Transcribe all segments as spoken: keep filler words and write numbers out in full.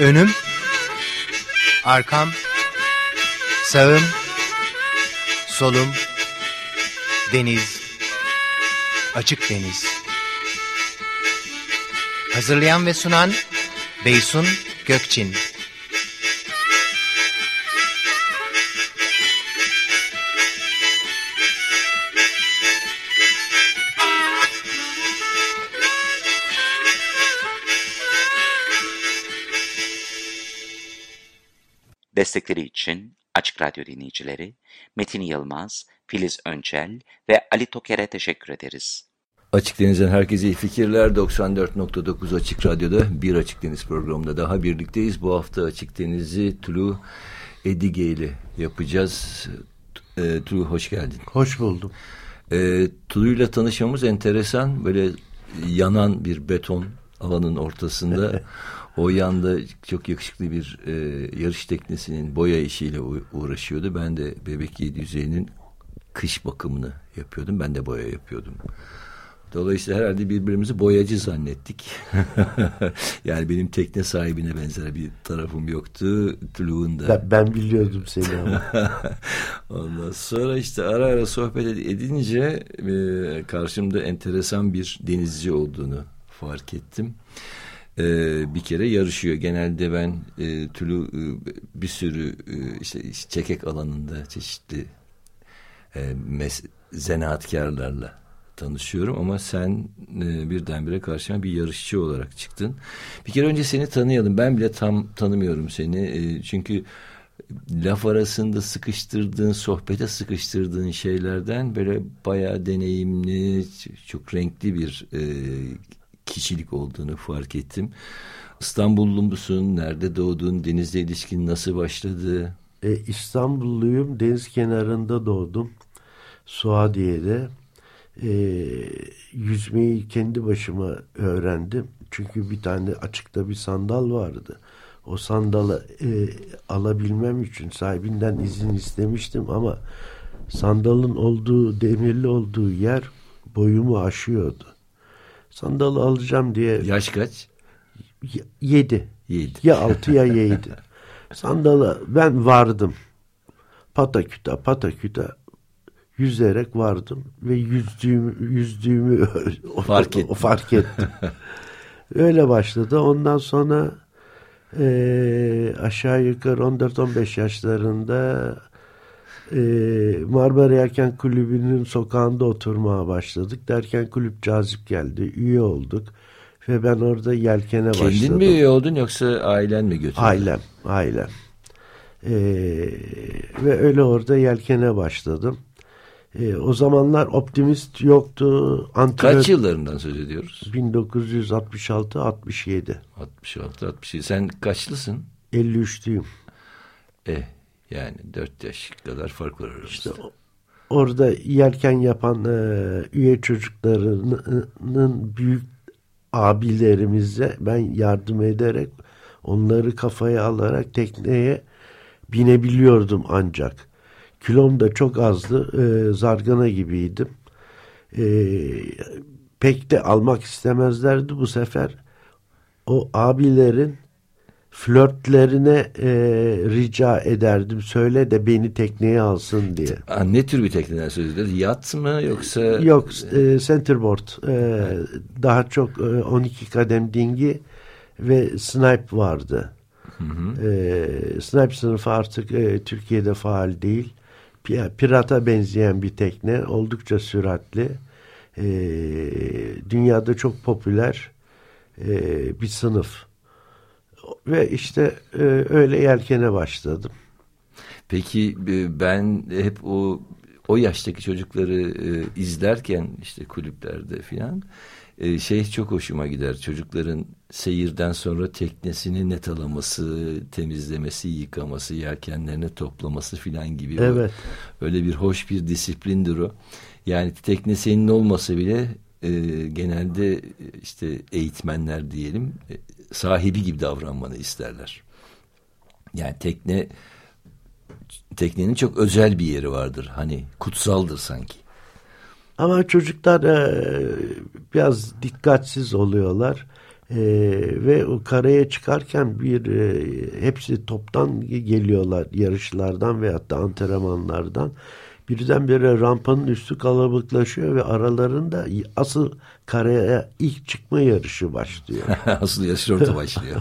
Önüm, arkam, sağım, solum, deniz, açık deniz. Hazırlayan ve sunan Beysun Gökçin. Destekleri için Açık Radyo dinleyicileri Metin Yılmaz, Filiz Önçel ve Ali Toker'e teşekkür ederiz. Açık Deniz'den herkese iyi fikirler. doksan dört nokta dokuz Açık Radyo'da bir Açık Deniz programında daha birlikteyiz. Bu hafta Açık Deniz'i Tulu Edige ile yapacağız. E, Tulu hoş geldin. Hoş buldum. E, Tulu'yla tanışmamız enteresan. Böyle yanan bir beton alanın ortasında o yanda çok yakışıklı bir e, yarış teknesinin boya işiyle uğraşıyordu. Ben de Bebek yedi yüz elli'nin kış bakımını yapıyordum. Ben de boya yapıyordum. Dolayısıyla herhalde birbirimizi boyacı zannettik. Yani benim tekne sahibine benzer bir tarafım yoktu. Tulu'nun da. Ben, ben biliyordum seni ama. Ondan sonra işte ara ara sohbet edince e, karşımda enteresan bir denizci olduğunu fark ettim. Ee, bir kere yarışıyor. Genelde ben e, Tulu e, bir sürü e, işte çekek alanında çeşitli e, mes- zanaatkarlarla tanışıyorum ama sen e, birdenbire karşıma bir yarışçı olarak çıktın. Bir kere önce seni tanıyalım. Ben bile tam tanımıyorum seni. E, çünkü laf arasında sıkıştırdığın, sohbete sıkıştırdığın şeylerden böyle bayağı deneyimli, çok renkli bir e, kişilik olduğunu fark ettim. İstanbullu musun? Nerede doğdun? Denizle ilişkin nasıl başladı? E, İstanbulluyum. Deniz kenarında doğdum. Suadiye'de. E, yüzmeyi kendi başıma öğrendim. Çünkü bir tane açıkta bir sandal vardı. O sandalı e, alabilmem için sahibinden izin istemiştim ama sandalın olduğu, demirli olduğu yer boyumu aşıyordu. Sandalı alacağım diye. Yaş kaç? Y- yedi. Yedi. Ya altı ya yedi. Sandalı ben vardım. Pataküta pataküta yüzerek vardım ve yüzdüğümü, yüzdüğümü fark ettim. fark ettim. Öyle başladı. Ondan sonra e, aşağı yukarı on dört on beş yaşlarında e, Marmara Yelken Kulübü'nün sokağında oturmaya başladık. Derken kulüp cazip geldi. Üye olduk. Ve ben orada yelkene Kendin başladım. Kendin mi üye oldun yoksa ailen mi götürdü? Ailem. Ailem. E, ve öyle orada yelkene başladım. E, o zamanlar Optimist yoktu. Antrenör... Kaç yıllarından söz ediyoruz? bin dokuz yüz altmış altı altmış yedi. altmış altı altmış yedi. Sen kaçlısın? elli üçlüyüm. Eh yani dört yaş kadar fark var aramızda. İşte orada yelken yapan e, üye çocuklarının büyük abilerimize ben yardım ederek onları kafaya alarak tekneye binebiliyordum ancak. Kilom da çok azdı. E, zargana gibiydim. E, pek de almak istemezlerdi bu sefer. O abilerin flörtlerine e, rica ederdim. Söyle de beni tekneye alsın diye. Aa, ne tür bir tekneden söz ediyoruz? Yat mı yoksa? Yok. E, centerboard. E, daha çok e, on iki kadem dingi ve snipe vardı. Hı hı. E, snipe sınıfı artık e, Türkiye'de faal değil. Pirata benzeyen bir tekne. Oldukça süratli. E, dünyada çok popüler e, bir sınıf. Ve işte e, öyle yelkene başladım. Peki ben hep o o yaştaki çocukları e, izlerken işte kulüplerde filan e, şey çok hoşuma gider. Çocukların seyirden sonra teknesini netalaması, temizlemesi, yıkaması, yelkenlerini toplaması filan gibi. Evet. O, öyle bir hoş bir disiplindir o. Yani tekne senin olmasa bile e, genelde işte eğitmenler diyelim e, sahibi gibi davranmanı isterler. Yani tekne teknenin çok özel bir yeri vardır. Hani kutsaldır sanki. Ama çocuklar e, biraz dikkatsiz oluyorlar. E, ve o karaya çıkarken bir e, hepsi toptan geliyorlar yarışlardan veyahut da antrenmanlardan. Birdenbire rampanın üstü kalabalıklaşıyor ve aralarında asıl karaya ilk çıkma yarışı başlıyor. Asıl yarış orada başlıyor.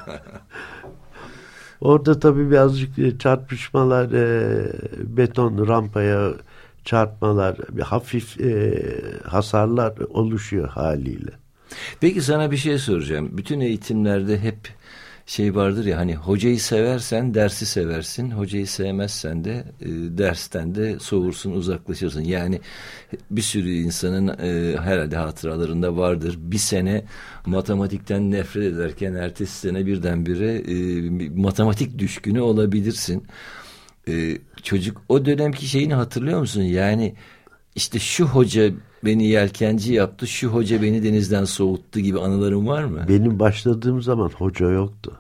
Orada tabii birazcık çarpışmalar, e, beton rampaya çarpmalar, bir hafif e, hasarlar oluşuyor haliyle. Peki sana bir şey soracağım. Bütün eğitimlerde hep şey vardır ya, hani hocayı seversen dersi seversin, hocayı sevmezsen de e, dersten de soğursun, uzaklaşırsın. Yani bir sürü insanın e, herhalde hatıralarında vardır. Bir sene matematikten nefret ederken ertesi sene birdenbire e, matematik düşkünü olabilirsin. E, çocuk o dönemki şeyini hatırlıyor musun? Yani işte şu hoca beni yelkenci yaptı, şu hoca beni denizden soğuttu gibi anılarım var mı? Benim başladığım zaman hoca yoktu.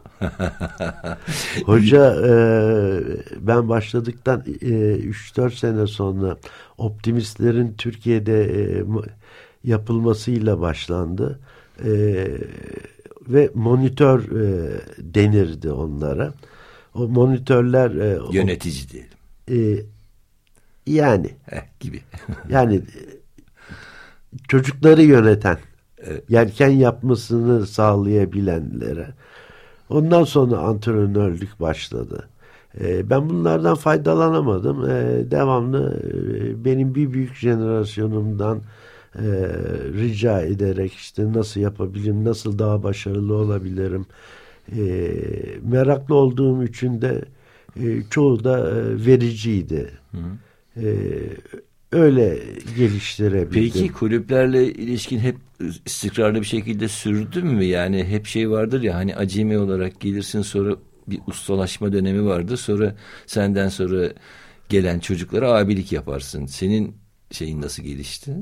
Hoca e, ben başladıktan e, üç dört sene sonra optimistlerin Türkiye'de e, yapılmasıyla başlandı. E, ve monitör e, denirdi onlara. O monitörler e, yönetici o, diyelim. E, yani Heh, gibi. yani çocukları yöneten, evet. Yelken yapmasını sağlayabilenlere. Ondan sonra antrenörlük başladı. Ee, ben bunlardan faydalanamadım. Ee, devamlı e, benim bir büyük jenerasyonumdan e, rica ederek işte nasıl yapabilirim, nasıl daha başarılı olabilirim. E, meraklı olduğum için de e, çoğu da e, vericiydi. Hı hı. E, öyle geliştirebildim. Peki kulüplerle ilişkin hep istikrarlı bir şekilde sürdü mü? Yani hep şey vardır ya, hani acemi olarak gelirsin, sonra bir ustalaşma dönemi vardır. Sonra senden sonra gelen çocuklara abilik yaparsın. Senin şeyin nasıl gelişti?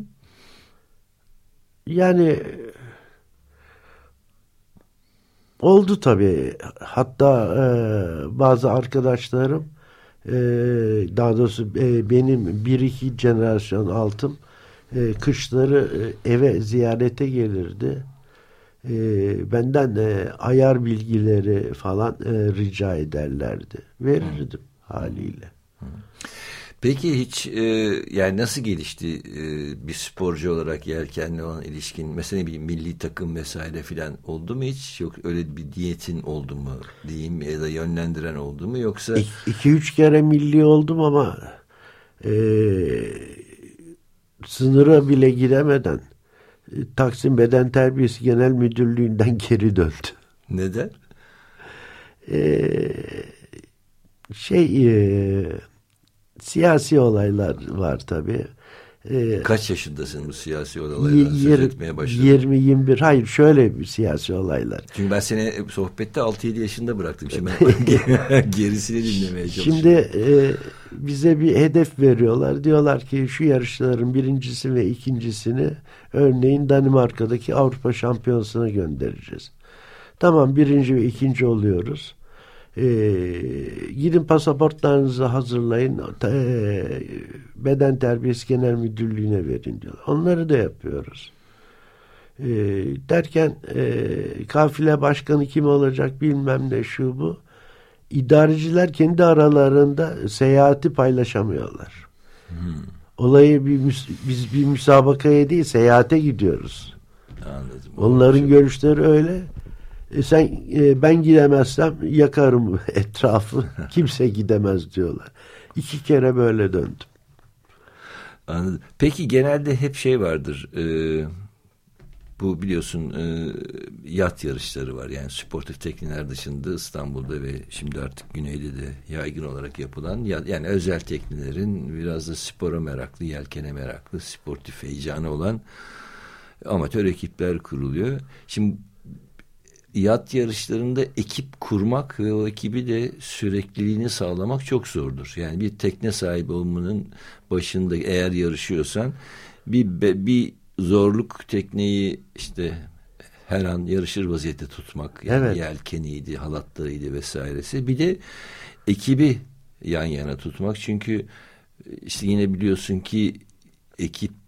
Yani oldu tabii. Hatta e, bazı arkadaşlarım e, daha doğrusu e, benim bir iki jenerasyon altım e, kışları e, eve ziyarete gelirdi. E, benden e, ayar bilgileri falan e, rica ederlerdi. Verirdim haliyle. Peki hiç e, yani nasıl gelişti e, bir sporcu olarak yelkenle olan ilişkin? Mesela bir milli takım vesaire filan oldu mu hiç? Yok öyle bir diyetin oldu mu diyeyim, ya da yönlendiren oldu mu, yoksa? İ- iki üç kere milli oldum ama e, sınıra bile giremeden e, Taksim Beden Terbiyesi Genel Müdürlüğü'nden geri döndü. Neden? E, şey e, siyasi olaylar var tabii. Ee, Kaç yaşındasın bu siyasi olaylardan söz etmeye başladın? yirmi yirmi bir Hayır, şöyle bir siyasi olaylar. Çünkü ben seni sohbette altı yedi yaşında bıraktım. Şimdi ben gerisini dinlemeye çalışıyorum. Şimdi e, bize bir hedef veriyorlar. Diyorlar ki şu yarışların birincisi ve ikincisini örneğin Danimarka'daki Avrupa Şampiyonası'na göndereceğiz. Tamam, birinci ve ikinci oluyoruz. Ee, gidin pasaportlarınızı hazırlayın, e, Beden Terbiyesi Genel Müdürlüğü'ne verin diyorlar. Onları da yapıyoruz. Ee, derken e, kafile başkanı kim olacak bilmem ne şu bu. İdareciler kendi aralarında seyahati paylaşamıyorlar. Hmm. Olayı bir, biz bir müsabakaya değil seyahate gidiyoruz. Anladım. Onların şey. görüşleri öyle. E sen e, ben gidemezsem yakarım etrafı. Kimse gidemez diyorlar. İki kere böyle döndüm. Anladım. Peki genelde hep şey vardır. E, bu biliyorsun e, yat yarışları var. Yani sportif tekneler dışında İstanbul'da ve şimdi artık Güney'de de yaygın olarak yapılan, yani özel teknelerin biraz da spora meraklı, yelkene meraklı, sportif heyecanı olan amatör ekipler kuruluyor. Şimdi yat yarışlarında ekip kurmak ve o ekibi de sürekliliğini sağlamak çok zordur. Yani bir tekne sahibi olmanın başında eğer yarışıyorsan bir bir zorluk tekneyi işte her an yarışır vaziyette tutmak. Yani evet. Yelkeniydi, halatlarıydı vesairesi. Bir de ekibi yan yana tutmak. Çünkü işte yine biliyorsun ki ekip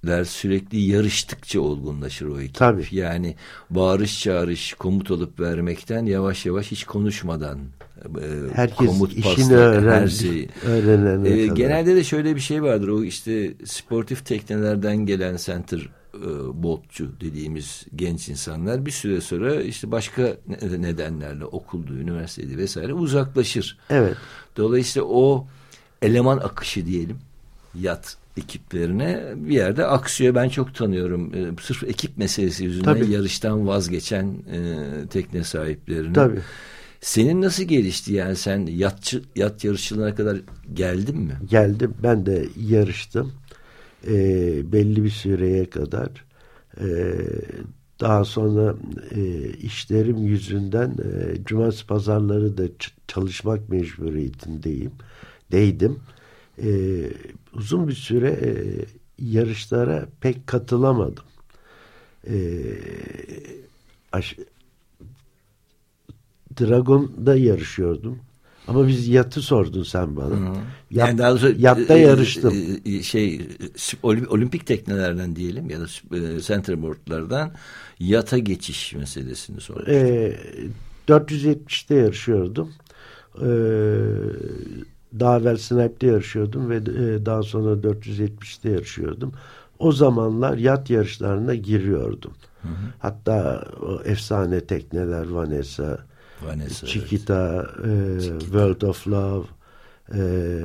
sürekli yarıştıkça olgunlaşır o ekip. Tabii. Yani bağırış çağırış, komut alıp vermekten yavaş yavaş hiç konuşmadan herkes komut, işini pasta, öğren, her şey. öğrenene Ee, kadar. genelde de şöyle bir şey vardır. O işte sportif teknelerden gelen center e, boatçu dediğimiz genç insanlar bir süre sonra işte başka nedenlerle okulda, üniversitede vesaire uzaklaşır. Evet. Dolayısıyla o eleman akışı diyelim yat ekiplerine bir yerde aksıyor. Ben çok tanıyorum. E, sırf ekip meselesi yüzünden Tabii. yarıştan vazgeçen e, tekne sahiplerini. Tabii. Senin nasıl gelişti yani sen yatçı, yat yarışçılığına kadar geldin mi? Geldim. Ben de yarıştım. E, belli bir süreye kadar. E, daha sonra e, işlerim yüzünden e, cumartesi pazarları da ç- çalışmak mecburiyetindeyim. Deydim. E, uzun bir süre e, yarışlara pek katılamadım. E, aş- Dragon'da yarışıyordum. Ama biz yatı sordun sen bana. Hı. Yat, Yani daha doğrusu, yatta e, yarıştım. e, şey olimpik teknelerden diyelim ya da e, centerboardlardan yata geçiş meselesini sormuştum. E, dört yüz yetmişte yarışıyordum. E, daha evvel Snipe'de yarışıyordum ve e, daha sonra dört yüz yetmişte yarışıyordum. O zamanlar yat yarışlarına giriyordum. Hı hı. Hatta o efsane tekneler Vanessa, Vanessa, Chiquita, evet. e, Chiquita, World of Love e,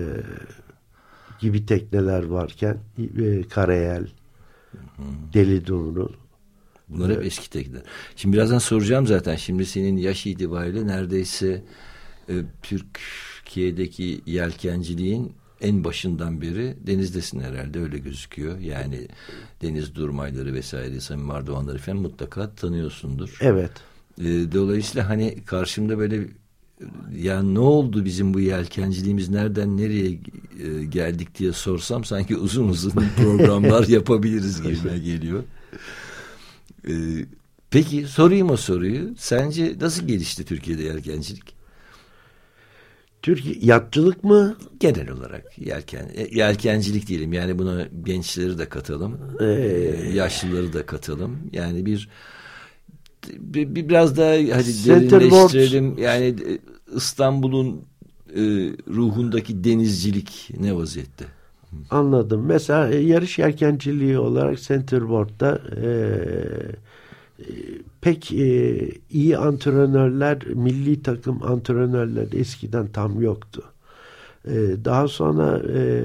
gibi tekneler varken e, Karayel, hı. Deli Dumru. Bunlar hep eski tekneler. Şimdi birazdan soracağım zaten. Şimdi senin yaş itibariyle neredeyse e, Türkiye'deki yelkenciliğin en başından beri denizdesin herhalde, öyle gözüküyor. Yani deniz durmayları vesaire, Samim Ardoğanları falan mutlaka tanıyorsundur. Evet. E, dolayısıyla hani karşımda böyle ya ne oldu bizim bu yelkenciliğimiz nereden nereye e, geldik diye sorsam sanki uzun uzun programlar yapabiliriz gibime geliyor. E, peki sorayım o soruyu. Sence nasıl gelişti Türkiye'de yelkencilik? Türkiye yatçılık mı? Genel olarak yelken yelkencilik diyelim. Yani buna gençleri de katalım. Ee, yaşlıları da katalım. Yani bir, bir, bir biraz daha hadi derinleştirelim. Yani İstanbul'un e, ruhundaki denizcilik ne vaziyette? Anladım. Mesela e, yarış yelkenciliği olarak centerboard'da e, e, pek e, iyi antrenörler, milli takım antrenörler eskiden tam yoktu. E, daha sonra e,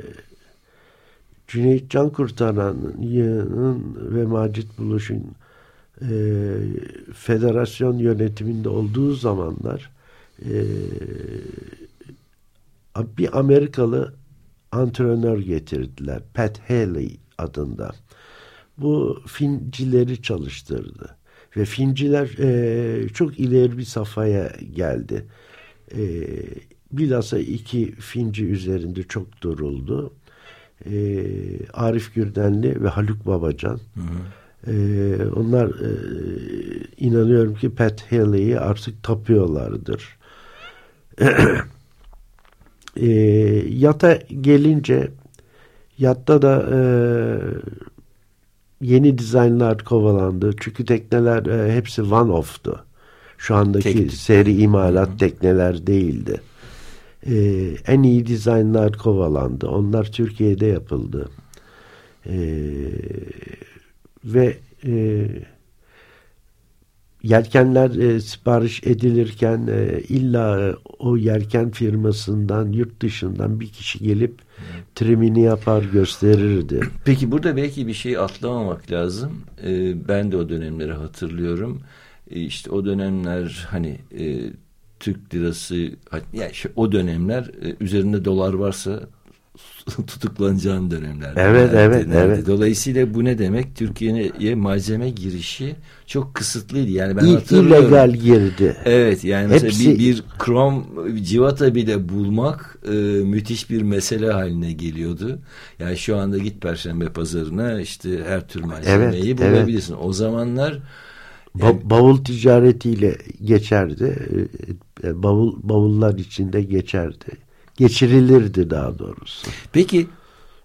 Cüneyt Cankurtaran'ın ve Macit Buluş'un e, federasyon yönetiminde olduğu zamanlar e, bir Amerikalı antrenör getirdiler. Pat Haley adında. Bu fincileri çalıştırdı. Ve finciler e, çok ileri bir safhaya geldi. E, bilhassa iki finci üzerinde çok duruldu. E, Arif Gürdenli ve Haluk Babacan. Hı hı. E, onlar e, inanıyorum ki Pat Haley'i artık tapıyorlardır. E, yata gelince yatta da e, yeni dizaynlar kovalandı. Çünkü tekneler e, hepsi one-off'tu. Şu andaki Tek, seri imalat hı. tekneler değildi. E, en iyi dizaynlar kovalandı. Onlar Türkiye'de yapıldı. E, ve e, yelkenler e, sipariş edilirken e, illa o yelken firmasından, yurt dışından bir kişi gelip trimini yapar gösterirdi. Peki burada belki bir şey atlamamak lazım. Ee, ben de o dönemleri hatırlıyorum. Ee, işte o dönemler hani e, Türk lirası, yani şu, o dönemler e, üzerinde dolar varsa tutuklanacağın dönemler. Evet, nerede, evet, nerede. evet. Dolayısıyla bu ne demek? Türkiye'ye malzeme girişi çok kısıtlıydı. Yani ben İ- hatırlıyorum. İllegal girdi. Evet, yani mesela Hepsi... bir, bir krom civata bile bulmak e, müthiş bir mesele haline geliyordu. Yani şu anda git Perşembe Pazarı'na işte her tür malzemeyi evet, bulabilirsin. Evet. O zamanlar Ba- yani, bavul ticaretiyle geçerdi. E, bavul bavullar içinde geçerdi. Geçirilirdi daha doğrusu. Peki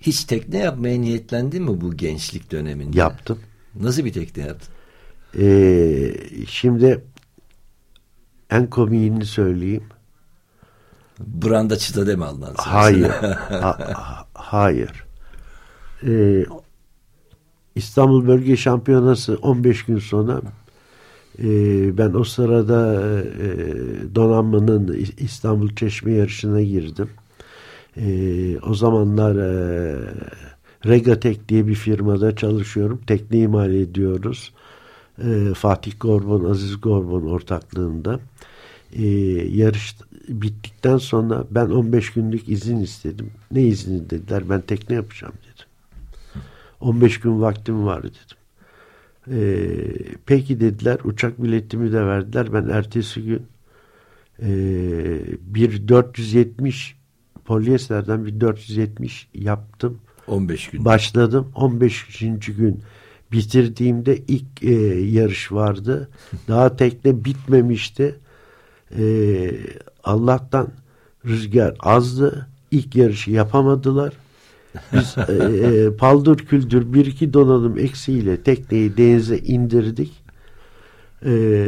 Hiç tekne yapmaya niyetlendin mi bu gençlik döneminde? Yaptım. Nasıl bir tekne yaptın? Ee, şimdi en komiğini söyleyeyim. Branda çıta deme Allah'ın seversen. Hayır. ha, ha, hayır. Ee, İstanbul Bölge Şampiyonası on beş gün sonra e, ben o sırada e, donanmanın İstanbul Çeşme yarışına girdim. E, o zamanlar e, Regatek diye bir firmada çalışıyorum. Tekne imal ediyoruz. E, Fatih Gorbon, Aziz Gorbon ortaklığında. E, yarış bittikten sonra ben on beş günlük izin istedim. Ne izni dediler? Ben tekne yapacağım dedim. on beş gün vaktim var dedim. Ee, peki dediler. Uçak biletimi de verdiler. Ben ertesi gün e, bir dört yüz yetmiş polyesterden bir dört yüz yetmiş yaptım. on beş gün. Başladım. on beşinci gün bitirdiğimde ilk e, yarış vardı. Daha tekne bitmemişti. E, Allah'tan rüzgar azdı. İlk yarışı yapamadılar. Biz e, e, paldır küldür bir iki donanım eksiğiyle tekneyi denize indirdik. E, e,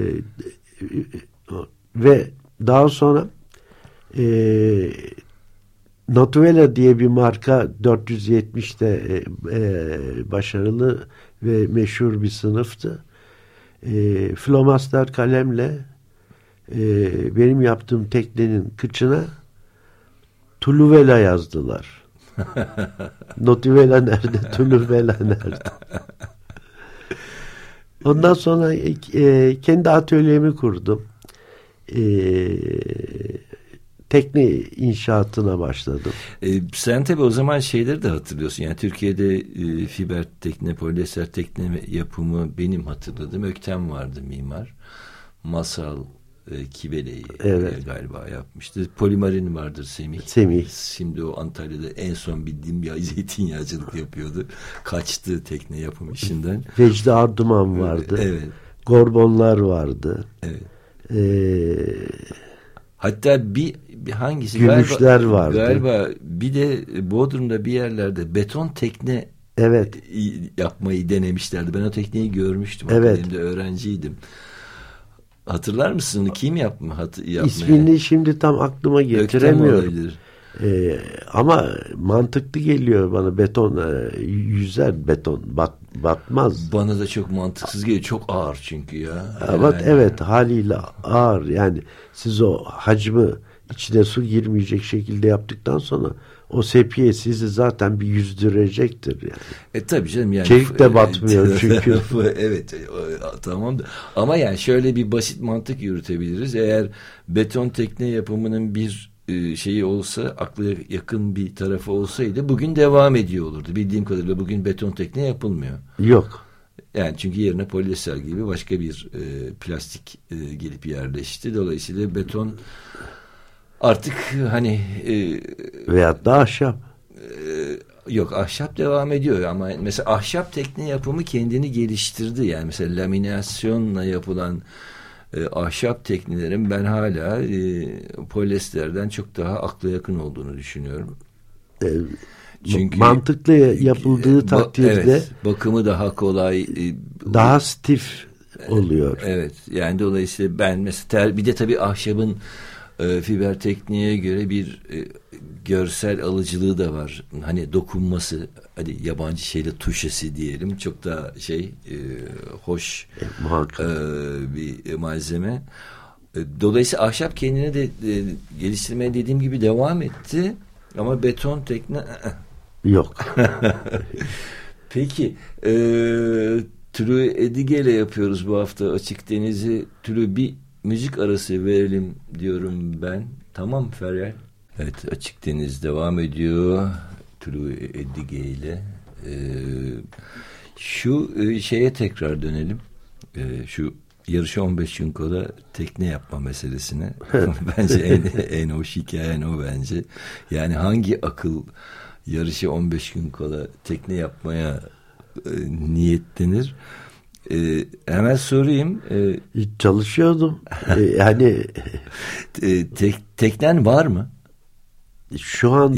ve daha sonra e, Natuvela diye bir marka dört yüz yetmişte e, e, başarılı ve meşhur bir sınıftı. E, Flomaster kalemle e, benim yaptığım teknenin kıçına Tuluvela yazdılar. Natuvela nerede? Tuluvela nerede? Ondan sonra e, kendi atölyemi kurdum. E, tekne inşaatına başladım. E, sen tabii o zaman şeyleri de hatırlıyorsun. Yani Türkiye'de e, fiber tekne, polyester tekne yapımı benim hatırladığım Öktem vardı mimar. Masal e, Kibele'yi evet. e, galiba yapmıştı. Polimarin vardır Semih. Semih. Şimdi o Antalya'da en son bildiğim bir zeytinyağcılık yapıyordu. Kaçtı tekne yapım işinden. Vecdi Arduman vardı. Evet. Gorbonlar vardı. Evet. Eee Hatta bir, bir hangisi Gümüşler galiba, vardı. Galiba bir de Bodrum'da bir yerlerde beton tekne evet. yapmayı denemişlerdi. Ben o tekneyi görmüştüm. Evet. Akademide öğrenciydim. Hatırlar mısın? Kim yapma, hat, yapmaya? İsmini şimdi tam aklıma getiremiyorum. Ee, ama mantıklı geliyor bana beton e, yüzer beton bat, batmaz. Bana da çok mantıksız geliyor. Çok ağır çünkü ya. Ama yani. evet haliyle ağır. Yani siz o hacmi içine su girmeyecek şekilde yaptıktan sonra o sepiye sizi zaten bir yüzdürecektir yani. E tabii canım yani. Çelik de batmıyor çünkü. Evet tamam da ama yani şöyle bir basit mantık yürütebiliriz. Eğer beton tekne yapımının bir şeyi olsa, akla yakın bir tarafı olsaydı bugün devam ediyor olurdu. Bildiğim kadarıyla bugün beton tekne yapılmıyor. Yok. Yani çünkü yerine polyester gibi başka bir e, plastik e, gelip yerleşti. Dolayısıyla beton artık hani e, veyahut da ahşap. E, yok ahşap devam ediyor ama mesela ahşap tekne yapımı kendini geliştirdi. Yani mesela laminasyonla yapılan E, ahşap teknelerin ben hala e, polyesterden çok daha akla yakın olduğunu düşünüyorum. E, Çünkü mantıklı yapıldığı ba- takdirde evet, bakımı daha kolay, e, daha stif oluyor. Evet. Yani dolayısıyla ben mesela bir de tabii ahşabın e, fiber tekniğe göre bir e, görsel alıcılığı da var. Hani dokunması, hadi yabancı şeyle tuşesi diyelim, çok daha şey e, hoş e, e, bir malzeme. E, dolayısıyla ahşap kendine de e, geliştirmeye dediğim gibi devam etti. Ama beton tekne yok. Peki e, True Edige ile yapıyoruz bu hafta Açık Deniz'i. True bir müzik arası verelim diyorum ben. Tamam Feryal. Evet, Açık Deniz devam ediyor. True Edige ile. Ee, şu e, şeye tekrar dönelim. Ee, şu yarışı on beş gün kola tekne yapma meselesine. Bence en, en hoş hikayen o bence. Yani hangi akıl yarışı on beş gün kola tekne yapmaya e, niyetlenir? Ee, hemen sorayım. Ee, Çalışıyordum. ee, yani e, tek, teknen var mı? şu anda ya da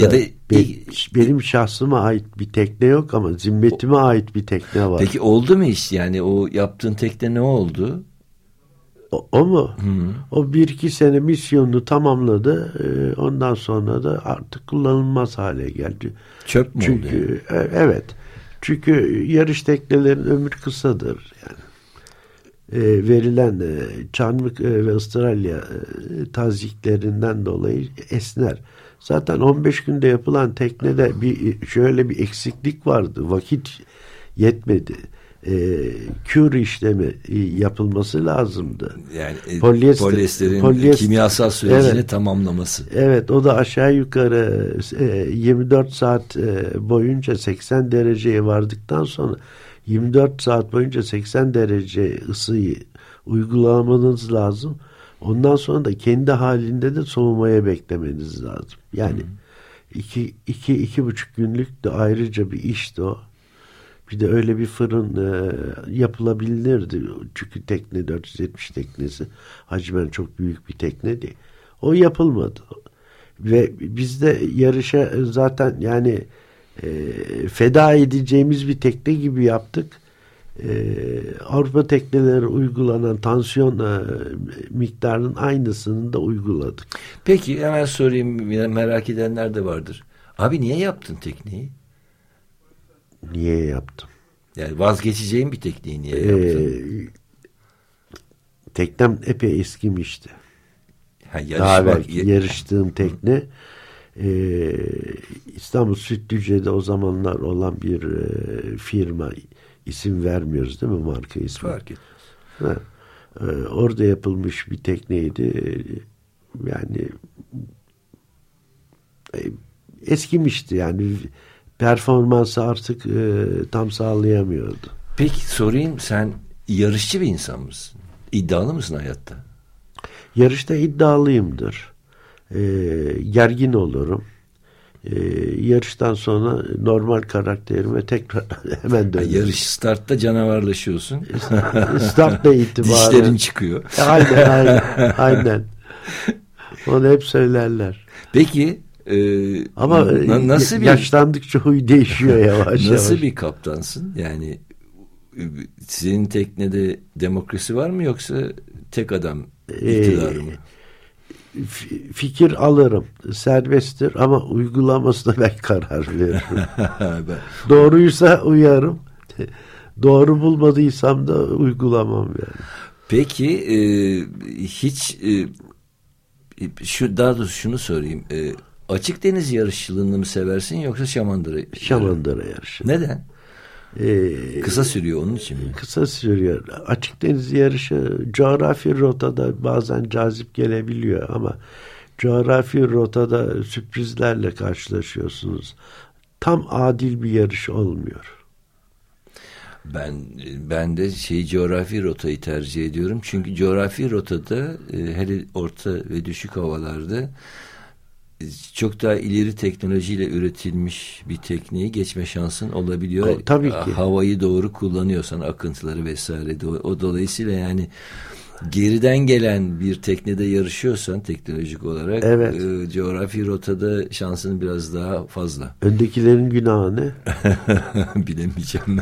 Be, benim şahsıma ait bir tekne yok ama zimmetime o, ait bir tekne var. Peki oldu mu iş? Yani o yaptığın tekne ne oldu? O, o mu? Hı. O bir iki sene misyonunu tamamladı. Ee, ondan sonra da artık kullanılmaz hale geldi. Çöp mü Çünkü, oldu? Yani? E, evet. Çünkü yarış teknelerin ömrü kısadır. Yani e, verilen e, Çarmık e, ve Avustralya e, tazyiklerinden dolayı esner. Zaten on beş günde yapılan teknede bir şöyle bir eksiklik vardı. Vakit yetmedi. E, kür işlemi e, yapılması lazımdı. Yani e, Polyester, polyesterin polyester, kimyasal sürecini evet, tamamlaması. Evet, o da aşağı yukarı e, yirmi dört saat e, boyunca seksen dereceye vardıktan sonra yirmi dört saat boyunca seksen derece ısıyı uygulamanız lazım. Ondan sonra da kendi halinde de soğumaya beklemeniz lazım. Yani hmm. iki, iki, iki buçuk günlük de ayrıca bir işti o. Bir de öyle bir fırın e, yapılabilirdi. Çünkü tekne dört yüz yetmiş teknesi hacmen çok büyük bir tekne değil. O yapılmadı. Ve biz de yarışa zaten yani e, feda edeceğimiz bir tekne gibi yaptık. E, Avrupa tekneleri uygulanan tansiyon e, miktarının aynısını da uyguladık. Peki hemen sorayım, merak edenler de vardır. Abi niye yaptın tekneyi? Niye yaptım? Yani vazgeçeceğim bir tekneyi niye yaptın? Ee, teknem epey eskimişti. Ha, yarışmak, Daha belki yarıştığım tekne e, İstanbul Sütlüce'de o zamanlar olan bir e, firma, isim vermiyoruz değil mi, marka ismi? Fark etmez. Ha, e, orada yapılmış bir tekneydi. Yani e, eskimişti yani. Performansı artık e, tam sağlayamıyordu. Peki sorayım, sen yarışçı bir insan mısın? İddialı mısın hayatta? Yarışta iddialıyımdır. E, gergin olurum. E, yarıştan sonra normal karakterime tekrar hemen dönerim. Yarış startta canavarlaşıyorsun. Startla itibaren. Dişlerin çıkıyor. Aynen aynen. aynen. Onu hep söylerler. Peki Ee, ama na, nasıl bir, yaşlandıkça huy değişiyor yavaş nasıl yavaş. Nasıl bir kaptansın? Yani senin teknede demokrasi var mı yoksa tek adam iktidarı mı? Ee, fikir alırım. Serbesttir ama uygulamasına ben karar veririm. ben... Doğruysa uyarım. Doğru bulmadıysam da uygulamam yani. Peki e, hiç e, şu daha doğrusu şunu sorayım. E, Açık deniz yarışçılığını mı seversin yoksa şamandıra? Şamandıra yarışı. Neden? Ee, kısa sürüyor onun için mi? Kısa sürüyor. Açık deniz yarışı coğrafi rotada bazen cazip gelebiliyor ama coğrafi rotada sürprizlerle karşılaşıyorsunuz. Tam adil bir yarış olmuyor. Ben ben de şey coğrafi rotayı tercih ediyorum. Çünkü coğrafi rotada hele orta ve düşük havalarda çok daha ileri teknolojiyle üretilmiş bir tekneyi geçme şansın olabiliyor. O, tabii ki. Havayı doğru kullanıyorsan, akıntıları vesaire. O, o dolayısıyla yani geriden gelen bir teknede yarışıyorsan teknolojik olarak evet. e, coğrafi rotada şansın biraz daha fazla. Öndekilerin günahı ne? Bilemeyeceğim.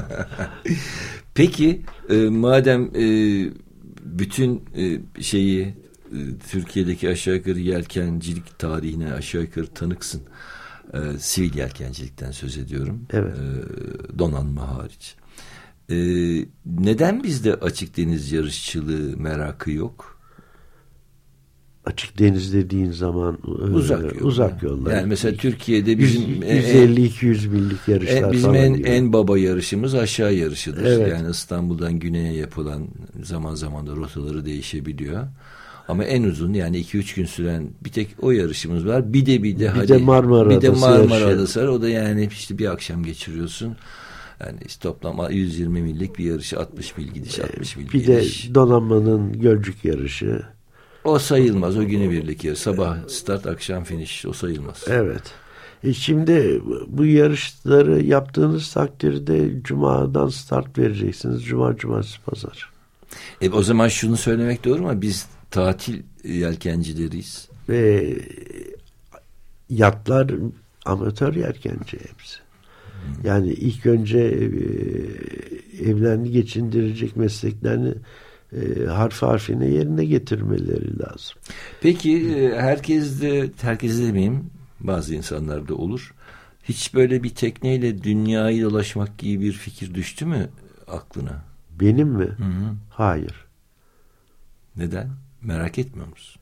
Peki e, madem e, bütün e, şeyi Türkiye'deki aşağı yukarı yelkencilik tarihine aşağı yukarı tanıksın. Ee, sivil yelkencilikten söz ediyorum. Evet. Ee, donanma hariç. Ee, neden bizde açık deniz yarışçılığı merakı yok? Açık deniz dediğin zaman uzak, e, yollar. uzak yollar. Yani mesela Türkiye'de bizim yüz elli iki yüz millik yarışlar en, bizim falan en, gibi. en baba yarışımız aşağı yarışıdır. Evet. Yani İstanbul'dan güneye yapılan, zaman zaman da rotaları değişebiliyor. Ama en uzun yani iki üç gün süren bir tek o yarışımız var. Bir de bir de bir hadi de Marmara bir de Marmara yarışı. Adası var. O da yani işte bir akşam geçiriyorsun. Yani işte toplam yüz yirmi millik bir yarışı, altmış mil gidiş, altmış mil bir geliş. de donanmanın Gölcük yarışı. O sayılmaz. O günübirlik yarış. Sabah start, akşam finish. O sayılmaz. Evet. E şimdi bu yarışları yaptığınız takdirde Cuma'dan start vereceksiniz. Cuma, cumartesi, pazar. E o zaman şunu söylemek doğru mu? Biz tatil yelkencileriyiz. Ve yatlar amatör yelkenci hepsi. Yani ilk önce e, evlerini geçindirecek mesleklerini e, harf harfine yerine getirmeleri lazım. Peki e, herkes de, herkes de demeyeyim, bazı insanlarda olur. Hiç böyle bir tekneyle dünyayı dolaşmak gibi bir fikir düştü mü aklına? Benim mi? Hı hı. Hayır. Neden? Merak etmiyor musun?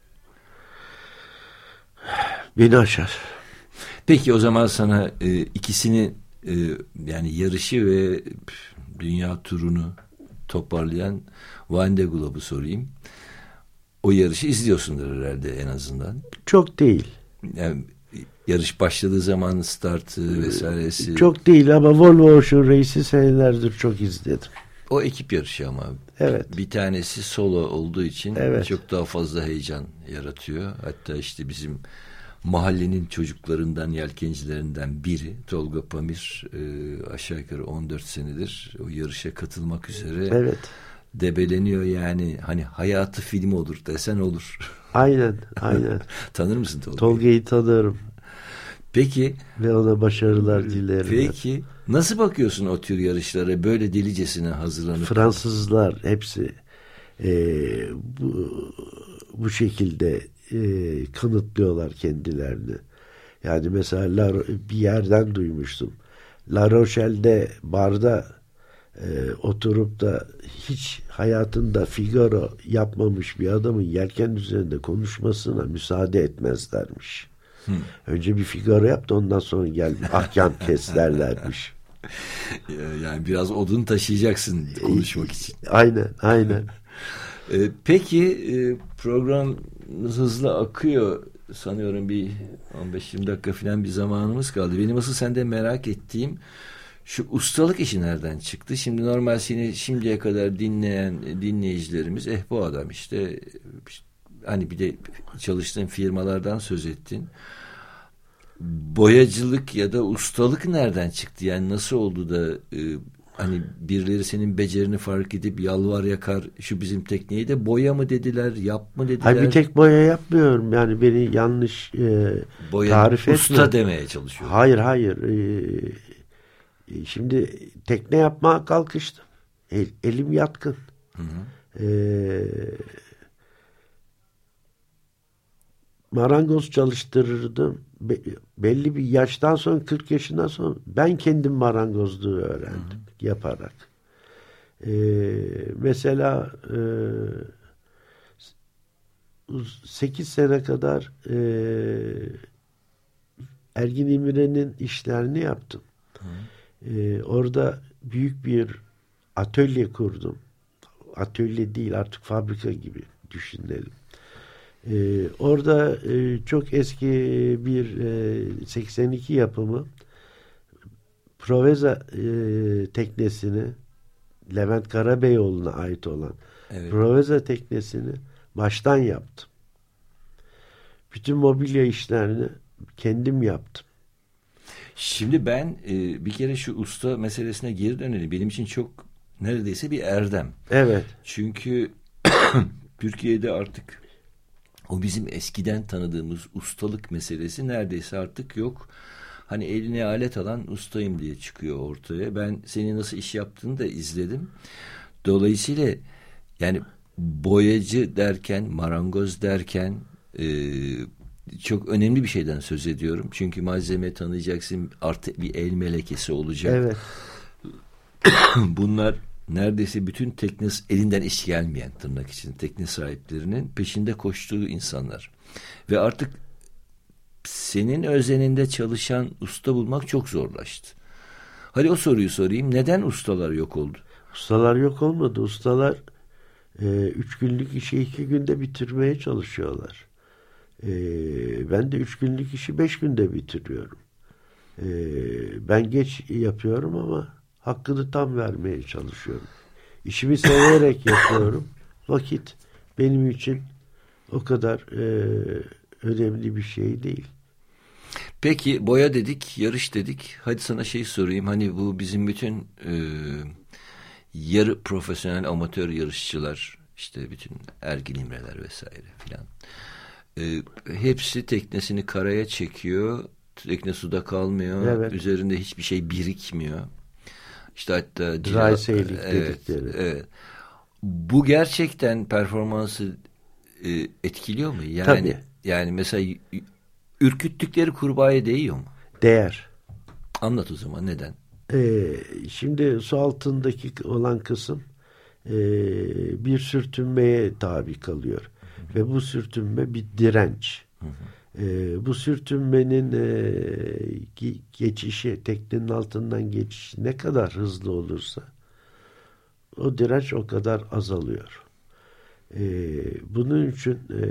Beni aşar. Peki o zaman sana e, ikisini e, yani yarışı ve dünya turunu toparlayan Van de Globe'u sorayım. O yarışı izliyorsundur herhalde en azından. Çok değil. Yani yarış başladığı zaman startı vesairesi. Çok değil ama Volvo Ocean Race'i senelerdir çok izledim. O ekip yarışı ama. Evet. Bir tanesi solo olduğu için evet. çok daha fazla heyecan yaratıyor. Hatta işte bizim mahallenin çocuklarından, yelkencilerinden biri Tolga Pamir e, aşağı yukarı on dört senedir o yarışa katılmak üzere evet. debeleniyor yani. Hani hayatı filmi olur desen olur. Aynen, aynen. Tanır mısın Tolga'yı? Tolga'yı tanırım. Peki. Ve ona başarılar dilerim. Peki. Nasıl bakıyorsun o tür yarışlara böyle delicesine hazırlanıp? Fransızlar hepsi e, bu, bu şekilde e, kanıtlıyorlar kendilerini. Yani mesela La, bir yerden duymuştum. La Rochelle'de barda e, oturup da hiç hayatında Figaro yapmamış bir adamın yelken üzerinde konuşmasına müsaade etmezlermiş. Hmm. Önce bir Figaro yaptı, ondan sonra gel ahkam kes derlermiş. Yani biraz odun taşıyacaksın konuşmak için. Aynen, aynen. Peki program hızlı akıyor. Sanıyorum bir on beş yirmi dakika falan bir zamanımız kaldı. Benim asıl sende merak ettiğim şu ustalık işi nereden çıktı? Şimdi normal seni şimdiye kadar dinleyen dinleyicilerimiz eh bu adam işte, işte hani bir de çalıştığın firmalardan söz ettin. Boyacılık ya da ustalık nereden çıktı? Yani nasıl oldu da e, hani birileri senin becerini fark edip yalvar yakar şu bizim tekneyi de boya mı dediler, yap mı dediler? Hayır, bir tek boya yapmıyorum. Yani beni yanlış e, boya, tarif etme. Usta demeye çalışıyorum. Hayır hayır. E, şimdi tekne yapmaya kalkıştım. El, elim yatkın. Hı hı. E, marangoz çalıştırırdım. Be, belli bir yaştan sonra, kırk yaşından sonra ben kendim marangozluğu öğrendim. Hı hı. Yaparak. Ee, mesela e, sekiz sene kadar e, Ergin İmre'nin işlerini yaptım. Hı hı. E, orada büyük bir atölye kurdum. Atölye değil, artık fabrika gibi düşünelim. Ee, orada e, çok eski bir e, seksen iki yapımı Proveza e, teknesini, Levent Karabeyoğlu'na ait olan evet. Proveza teknesini baştan yaptım. Bütün mobilya işlerini kendim yaptım. Şimdi ben e, bir kere şu usta meselesine geri dönelim. Benim için çok neredeyse bir erdem. Evet. Çünkü Türkiye'de artık o bizim eskiden tanıdığımız ustalık meselesi neredeyse artık yok. Hani eline alet alan ustayım diye çıkıyor ortaya. Ben senin nasıl iş yaptığını da izledim. Dolayısıyla yani boyacı derken, marangoz derken e, çok önemli bir şeyden söz ediyorum. Çünkü malzeme tanıyacaksın, artık bir el melekesi olacak. Evet. Bunlar neredeyse bütün tekne elinden iş gelmeyen tırnak için tekne sahiplerinin peşinde koştuğu insanlar. Ve artık senin özeninde çalışan usta bulmak çok zorlaştı. Hadi o soruyu sorayım. Neden ustalar yok oldu? Ustalar yok olmadı. Ustalar e, üç günlük işi iki günde bitirmeye çalışıyorlar. E, ben de üç günlük işi beş günde bitiriyorum. E, ben geç yapıyorum ama hakkını tam vermeye çalışıyorum. İşimi severek yapıyorum. Vakit benim için o kadar e, önemli bir şey değil. Peki boya dedik, yarış dedik. Hadi sana şey sorayım. Hani bu bizim bütün e, yarı profesyonel amatör yarışçılar, işte bütün Ergin İmreler vesaire filan. E, hepsi teknesini karaya çekiyor. tekne suda kalmıyor. Evet. Üzerinde hiçbir şey birikmiyor. İşte hatta dry sailing evet, dedikleri. evet. Bu gerçekten performansı e, etkiliyor mu? Yani Tabii. yani mesela ürküttükleri kurbağaya değiyor mu? Değer. Anlat o zaman neden? Ee, şimdi su altındaki olan kısım e, bir sürtünmeye tabi kalıyor. Hı hı. Ve bu sürtünme bir direnç. Hı hı. E, bu sürtünmenin e, geçişi, teknenin altından geçişi ne kadar hızlı olursa o direnç o kadar azalıyor. E, bunun için e,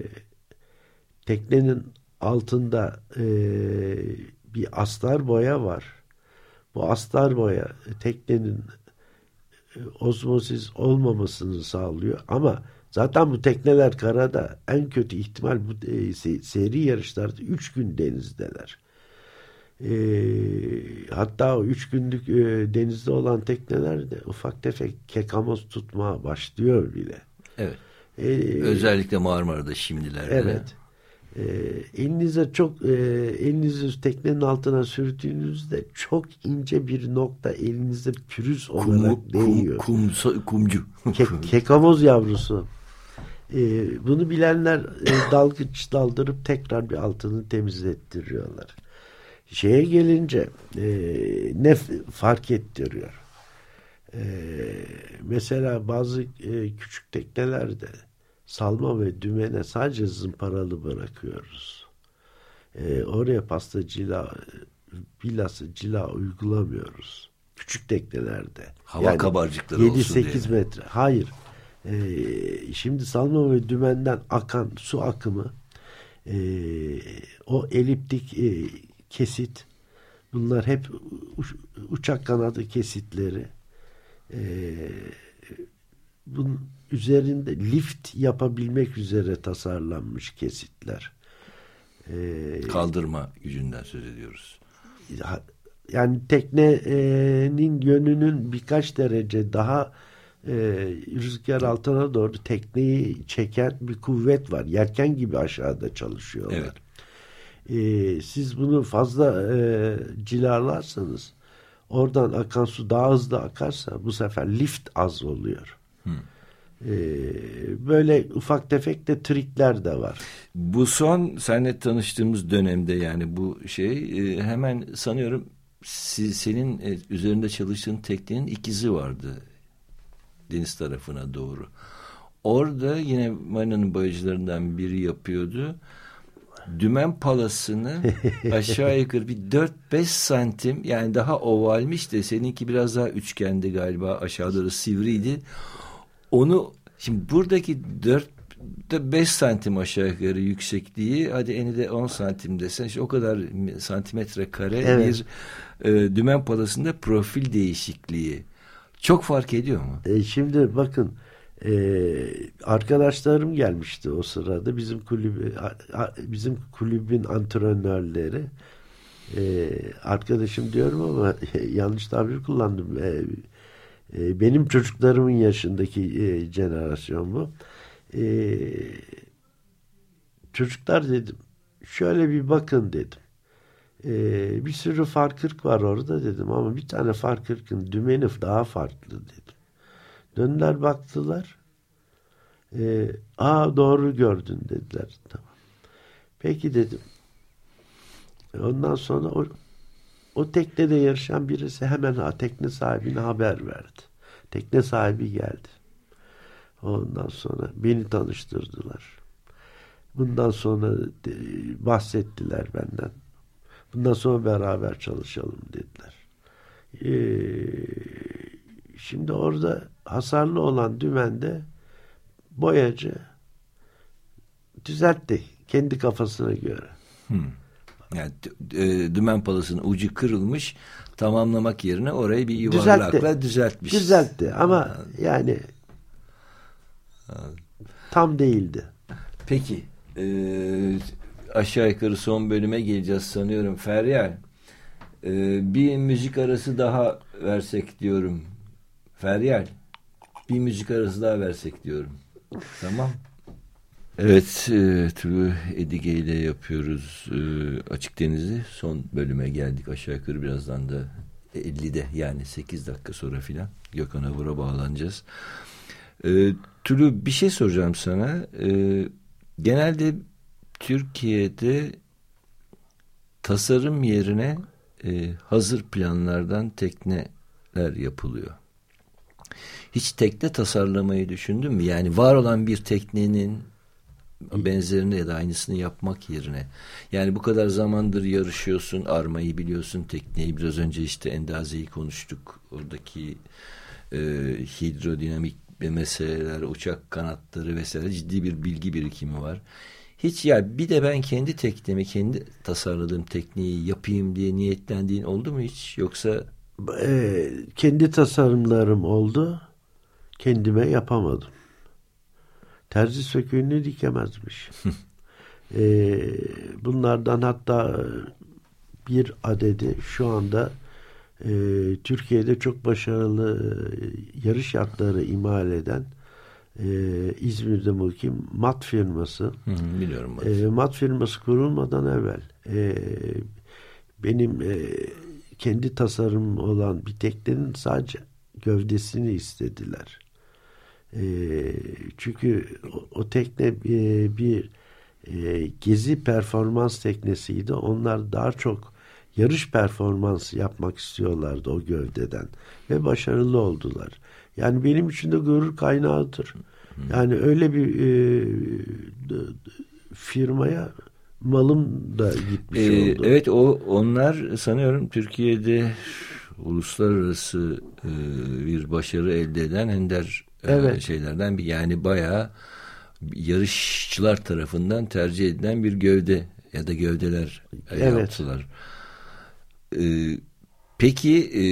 teknenin altında e, bir astar boya var. Bu astar boya teknenin e, ozmosis olmamasını sağlıyor. Ama zaten bu tekneler karada, en kötü ihtimal bu e, seri yarışlarda üç gün denizdeler. E, hatta o üç günlük e, denizde olan tekneler de ufak tefek kekamoz tutmaya başlıyor bile. Evet. E, Özellikle Marmara'da şimdilerde. Evet. E, elinize çok e, elinizi teknenin altına sürdüğünüzde çok ince bir nokta elinize pürüz olarak Kum, değiyor. Kum, kum, kumcu. Ke, kekamoz yavrusu. E, bunu bilenler e, dalgıç daldırıp tekrar bir altını temizlettiriyorlar. Şeye gelince e, ne fark ettiriyor? E, mesela bazı e, küçük teknelerde salma ve dümene sadece zımparalı bırakıyoruz. Ee, oraya pasta cila, bilhassa cila uygulamıyoruz. Küçük teknelerde. Hava yani kabarcıkları yedi olsun sekiz diye. metre. Hayır. Ee, şimdi salma ve dümenden akan su akımı, e, o eliptik e, kesit, bunlar hep uç, uçak kanadı kesitleri. Eee bunun üzerinde lift yapabilmek üzere tasarlanmış kesitler. Ee, Kaldırma gücünden söz ediyoruz. Yani teknenin yönünün birkaç derece daha e, rüzgar altına doğru tekneyi çeken bir kuvvet var. Yelken gibi aşağıda çalışıyorlar. Evet. Ee, siz bunu fazla e, cilalarsanız oradan akan su daha hızlı akarsa bu sefer lift az oluyor. Hmm. Ee, böyle ufak tefek de trikler de var. Bu son seninle tanıştığımız dönemde, yani bu şey e, hemen sanıyorum siz, senin e, üzerinde çalıştığın teknenin ikizi vardı deniz tarafına doğru. Orada yine marinanın boyacılarından biri yapıyordu. Dümen palasını aşağı yukarı bir dört beş santim, yani daha ovalmiş de seninki biraz daha üçgendi galiba, aşağıları sivriydi. Onu şimdi buradaki dört beş santim aşağı yukarı yüksekliği, hadi eni de on santim desen, işte o kadar santimetre kare evet. bir e, dümen palasında profil değişikliği çok fark ediyor mu? E, şimdi bakın e, arkadaşlarım gelmişti o sırada, bizim kulübü bizim kulübün antrenörleri. E, arkadaşım diyorum ama yanlış tabir kullandım. E, e, benim çocuklarımın yaşındaki e, jenerasyon bu. E, çocuklar dedim, şöyle bir bakın dedim. E, bir sürü far kırk var orada dedim, ama bir tane far kırkın dümeni daha farklı dedim. Döndüler baktılar. E, Aa doğru gördün dediler. Tamam. Peki dedim. Ondan sonra o, o teknede yarışan birisi hemen ha, tekne sahibine haber verdi. Tekne sahibi geldi. Ondan sonra beni tanıştırdılar. Bundan sonra de, bahsettiler benden. Bundan sonra beraber çalışalım dediler. Ee, şimdi orada hasarlı olan dümende boyacı düzeltti kendi kafasına göre. Hmm. Yani e, dümen palasının ucu kırılmış, tamamlamak yerine orayı bir yuvarlakla düzeltti. düzeltmiş. Düzeltti ama ha. yani ha. tam değildi. Peki e, aşağı yukarı son bölüme geleceğiz sanıyorum. Feryal, e, bir müzik arası daha versek diyorum. Feryal, bir müzik arası daha versek diyorum. Tamam. Evet, e, True Edige ile yapıyoruz e, Açık Deniz'i. Son bölüme geldik, aşağı yukarı birazdan da ellide, yani sekiz dakika sonra filan Gökhan Avur'a bağlanacağız. E, True, bir şey soracağım sana. E, genelde Türkiye'de tasarım yerine e, hazır planlardan tekneler yapılıyor. Hiç tekne tasarlamayı düşündün mü? Yani var olan bir teknenin benzerini ya da aynısını yapmak yerine. Yani bu kadar zamandır yarışıyorsun, armayı biliyorsun, tekneyi. Biraz önce işte Endaze'yi konuştuk. Oradaki e, hidrodinamik meseleler, uçak kanatları vesaire, ciddi bir bilgi birikimi var. Hiç ya bir de ben kendi teknemi, kendi tasarladığım tekneyi yapayım diye niyetlendiğin oldu mu hiç? Yoksa e, kendi tasarımlarım oldu. Kendime yapamadım. Terzi söküğünü dikemezmiş. e, bunlardan hatta bir adedi şu anda e, Türkiye'de çok başarılı e, yarış yatları imal eden e, İzmir'de mukim mat firması. Hı hı, biliyorum. E, mat firması kurulmadan evvel e, benim e, kendi tasarım olan bir teknenin sadece gövdesini istediler. E, çünkü o, o tekne e, bir e, gezi performans teknesiydi. Onlar daha çok yarış performansı yapmak istiyorlardı o gövdeden ve başarılı oldular. Yani benim için de gurur kaynağıdır. Yani öyle bir e, firmaya malım da gitmiş ee, oldu. Evet, o onlar sanıyorum Türkiye'de uluslararası e, bir başarı elde eden ender evet. şeylerden bir, yani bayağı yarışçılar tarafından tercih edilen bir gövde ya da gövdeler evet. yaptılar. Ee, peki e,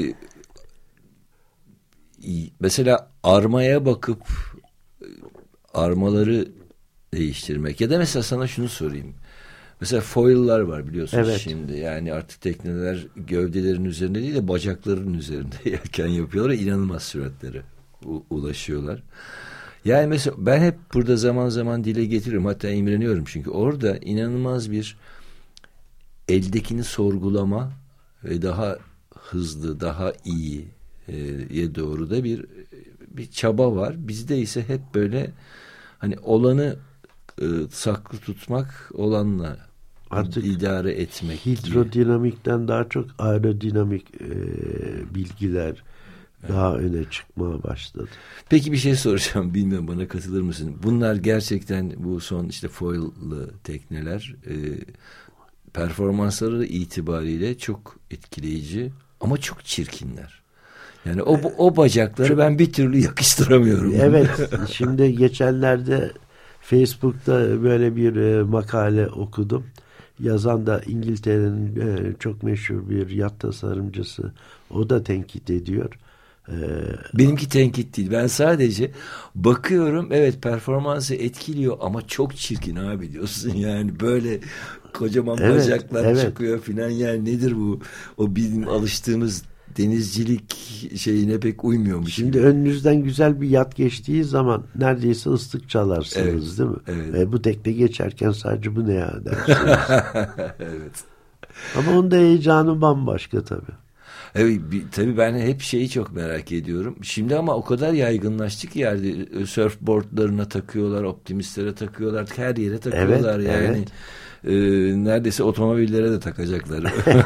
mesela armaya bakıp armaları değiştirmek ya da mesela sana şunu sorayım. Mesela foil'lar var biliyorsun evet. şimdi. Yani artık tekneler gövdelerin üzerinde değil de bacakların üzerinde yelken yapıyorlar. İnanılmaz süratlere u- ulaşıyorlar. Yani mesela ben hep burada zaman zaman dile getiriyorum. Hatta imreniyorum çünkü orada inanılmaz bir eldekini sorgulama ve daha hızlı, daha iyiye doğru da bir bir çaba var. Bizde ise hep böyle hani olanı e, saklı tutmak, olanla artık idare etmek. Hidrodinamikten gibi. Daha çok aerodinamik e, bilgiler evet. daha öne çıkmaya başladı. Peki bir şey soracağım. Bilmiyorum, bana katılır mısın? Bunlar gerçekten bu son işte foil'lı tekneler e, performansları itibariyle çok etkileyici ama çok çirkinler. Yani o o bacakları çok, ben bir türlü yakıştıramıyorum. Evet. Şimdi geçenlerde Facebook'ta böyle bir e, makale okudum. Yazan da İngiltere'nin e, çok meşhur bir yat tasarımcısı. O da tenkit ediyor. Ee, Benimki tenkit değil. Ben sadece bakıyorum, evet performansı etkiliyor ama çok çirkin abi diyorsun. Yani böyle kocaman evet, bacaklar evet. çıkıyor filan, yani nedir bu? O bizim alıştığımız denizcilik şeyine pek uymuyormuş. Şimdi gibi. Önünüzden güzel bir yat geçtiği zaman neredeyse ıslık çalarsınız evet, değil mi? Evet. Ve bu tekne geçerken sadece bu ne ya dersiniz. Evet. Ama onun da heyecanı bambaşka tabii. Evet, bir, tabii ben hep şeyi çok merak ediyorum. Şimdi ama o kadar yaygınlaştı ki yani surfboardlarına takıyorlar, optimistlere takıyorlar, her yere takıyorlar evet, yani. Evet. E, neredeyse otomobillere de takacaklar.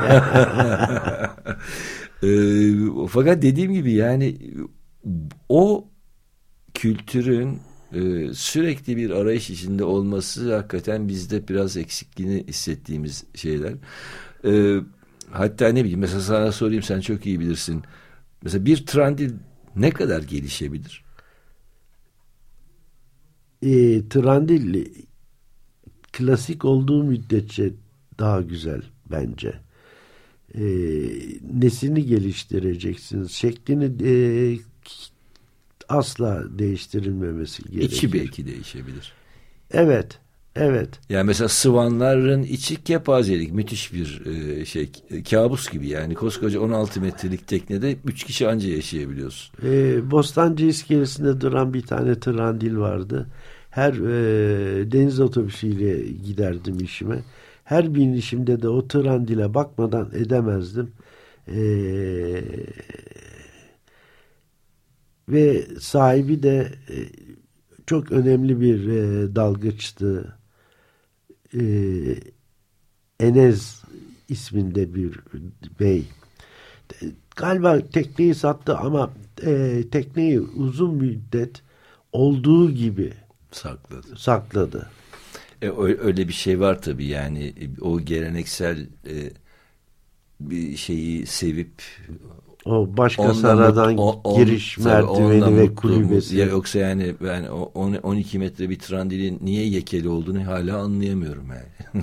e, fakat dediğim gibi yani o kültürün e, sürekli bir arayış içinde olması hakikaten bizde biraz eksikliğini hissettiğimiz şeyler. E, hatta ne bileyim, mesela sana sorayım, sen çok iyi bilirsin. Mesela bir trandil ne kadar gelişebilir? E, trandil klasik olduğu müddetçe daha güzel bence. E, nesini geliştireceksiniz? Şeklini e, asla değiştirilmemesi gerekir. İçi belki değişebilir. Evet, evet. Yani mesela Swan'ların içi kepazelik, müthiş bir e, şey, kabus gibi yani. Koskoca on altı metrelik teknede üç kişi anca yaşayabiliyorsun. E, Bostancı iskelesinde duran bir tane trandil vardı. Her e, deniz otobüsüyle giderdim işime. Her binişimde de o Trandil'e bakmadan edemezdim. Eee Ve sahibi de e, çok önemli bir e, dalgıçtı. E, Enez isminde bir bey. E, galiba tekneyi sattı ama e, tekneyi uzun müddet olduğu gibi sakladı. sakladı. E, öyle bir şey var tabii, yani o geleneksel e, bir şeyi sevip o başka saradan on, on, giriş on, merdiveni ve kulübesi. Ya yoksa yani ben on, on iki metre bir Trandil'in niye yekeli olduğunu hala anlayamıyorum yani.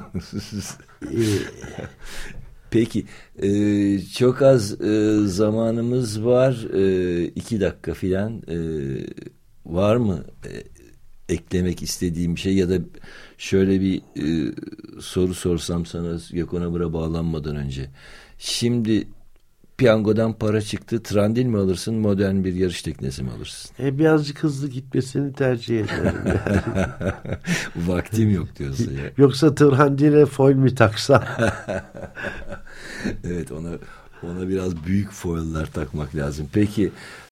Peki, e, çok az e, zamanımız var, e, iki dakika filan e, var mı e, eklemek istediğim bir şey, ya da şöyle bir e, soru sorsam sana Gökhan bağlanmadan önce. Şimdi piyangodan para çıktı, Trandil mi alırsın, modern bir yarış teknesi mi alırsın? E, birazcık hızlı gitmesini tercih ederim. Yani. Vaktim yok diyorsun ya. Yoksa Trandil'e foil mi taksam? Evet, ona ona biraz büyük foiller takmak lazım. Peki.